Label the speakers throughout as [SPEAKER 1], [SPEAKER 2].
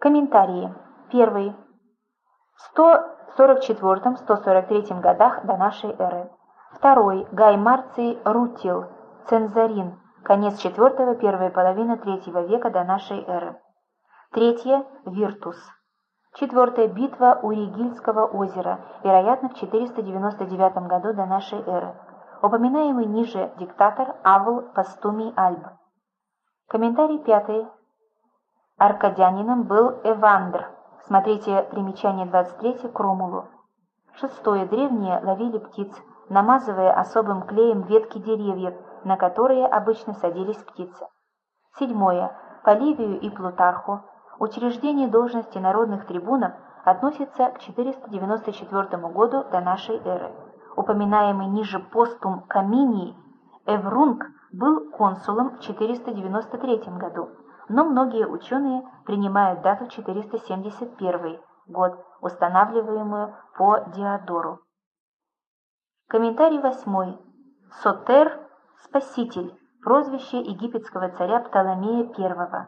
[SPEAKER 1] Комментарии. Первый. В 144-143 годах до нашей эры. Второй. Гай Марций Рутил, Цензарин, конец IV – первая половина III века до нашей эры. Третье. Виртус. Четвертое. Битва у Ригильского озера, вероятно, в 499 году до нашей эры. Упоминаемый ниже диктатор Авл Пастумий Альб. Комментарий пятый. Аркадянином был Эвандр. Смотрите примечание 23 к Ромулу. Шестое. Древние ловили птиц, намазывая особым клеем ветки деревьев, на которые обычно садились птицы. Седьмое. По Ливию и Плутарху учреждение должности народных трибунов относится к 494 году до нашей эры. Упоминаемый ниже постум Каминий Эврунг был консулом в 493 году, но многие ученые принимают дату 471 год, устанавливаемую по Диодору. Комментарий 8. Сотер – Спаситель, прозвище египетского царя Птоломея I,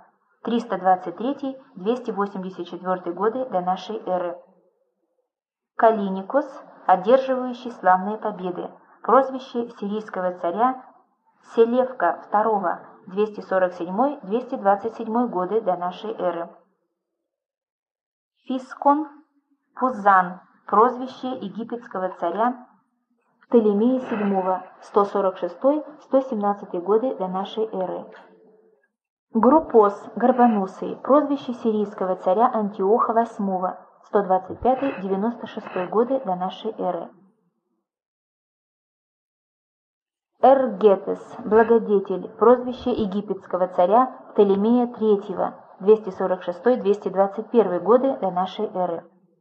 [SPEAKER 1] 323-284 годы до нашей эры. Калиникос, одерживающий славные победы, прозвище сирийского царя Селевка II, 247-227 годы до нашей эры. Фискон, Пузан, прозвище египетского царя Птолемея VII, 146-117 годы до нашей эры. Группос, Горбоносый, прозвище сирийского царя Антиоха VIII, 125-96 годы до нашей эры. Эргетес, благодетель, прозвище египетского царя Птолемея III, 246-221 годы до нашей эры.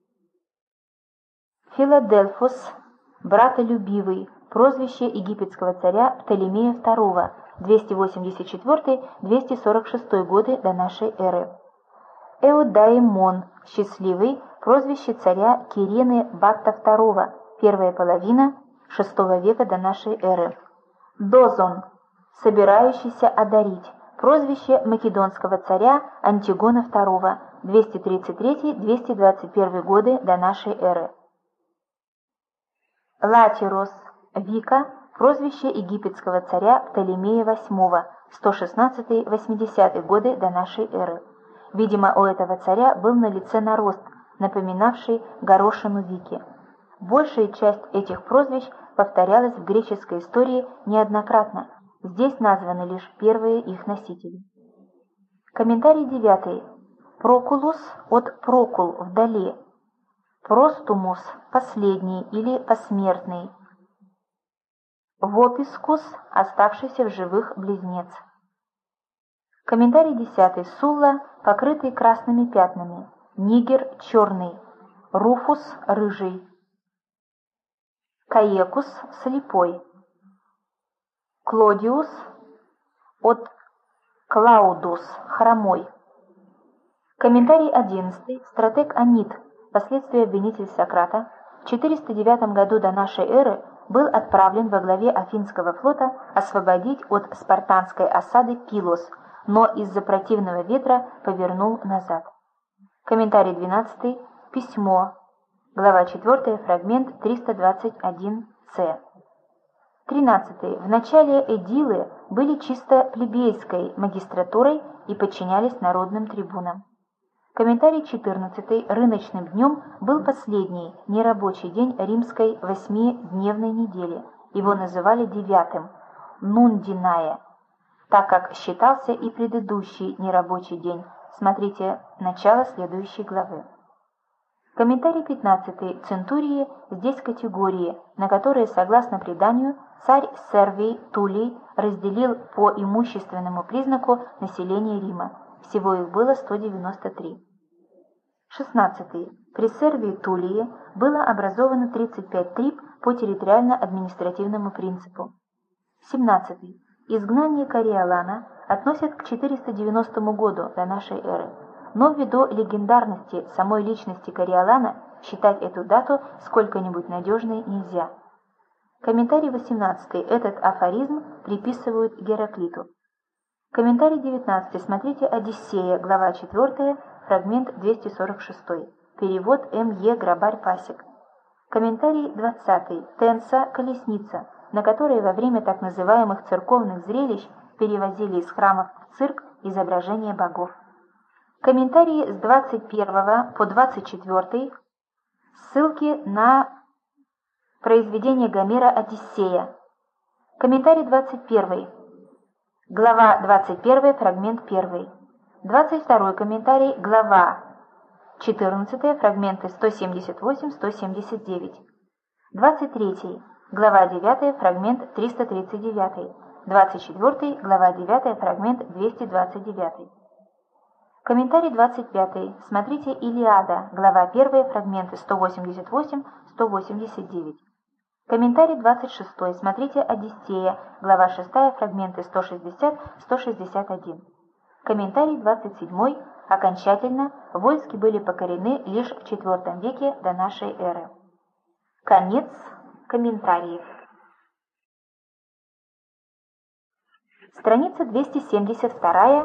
[SPEAKER 1] Филадельфос, братолюбивый, прозвище египетского царя Птолемея II, 284-246 годы до нашей эры. Эудаимон, счастливый, прозвище царя Кирены Батта II, первая половина VI века до нашей эры. Дозон, собирающийся одарить, прозвище македонского царя Антигона II, 233-221 годы до нашей эры. Латирос, Вика, прозвище египетского царя Птолемея VIII, 116-80 годы до нашей эры. Видимо, у этого царя был на лице нарост, напоминавший горошину Вики. Большая часть этих прозвищ повторялась в греческой истории неоднократно. Здесь названы лишь первые их носители. Комментарий 9. Прокулус от Прокул вдали. Простумус последний или посмертный. Вопискус оставшийся в живых близнец. Комментарий 10. Сулла покрытый красными пятнами. Нигер черный. Руфус рыжий. Каекус слепой. Клодиус от Клаудус хромой. Комментарий 11. Стратег Анит, впоследствии обвинитель Сократа, в 409 году до нашей эры был отправлен во главе Афинского флота освободить от спартанской осады Пилос, но из-за противного ветра повернул назад. Комментарий 12. Письмо. Глава 4, фрагмент 321-с. 13. В начале эдилы были чисто плебейской магистратурой и подчинялись народным трибунам. Комментарий 14. Рыночным днем был последний, нерабочий день римской 8-дневной недели. Его называли девятым, нундиная, так как считался и предыдущий нерабочий день. Смотрите начало следующей главы. Комментарий 15. Центурии здесь категории, на которые, согласно преданию, царь Сервий Тулей разделил по имущественному признаку население Рима. Всего их было 193. 16. При Сервии Тулии было образовано 35 триб по территориально-административному принципу. 17. Изгнание Кориолана относят к 490 году до нашей эры. Но ввиду легендарности самой личности Кориолана считать эту дату сколько-нибудь надежной нельзя. Комментарий 18. Этот афоризм приписывают Гераклиту. Комментарий 19. Смотрите Одиссея, глава 4, фрагмент 246. Перевод М.Е. Грабарь-Пасек. Комментарий 20. Тенса «Колесница», на которой во время так называемых церковных зрелищ перевозили из храмов в цирк изображения богов. Комментарии с 21 по 24. Ссылки на произведение Гомера «Одиссея». Комментарий 21. Глава 21, фрагмент 1. 22 комментарий, глава 14, фрагменты 178-179. 23. Глава 9, фрагмент 339. 24. Глава 9, фрагмент 229. Комментарий 25. Смотрите «Илиада», глава 1, фрагменты 188-189. Комментарий 26. Смотрите «Одиссея», глава 6, фрагменты 160-161. Комментарий 27. Окончательно войски были покорены лишь в IV веке до нашей эры. Конец комментариев. Страница 272.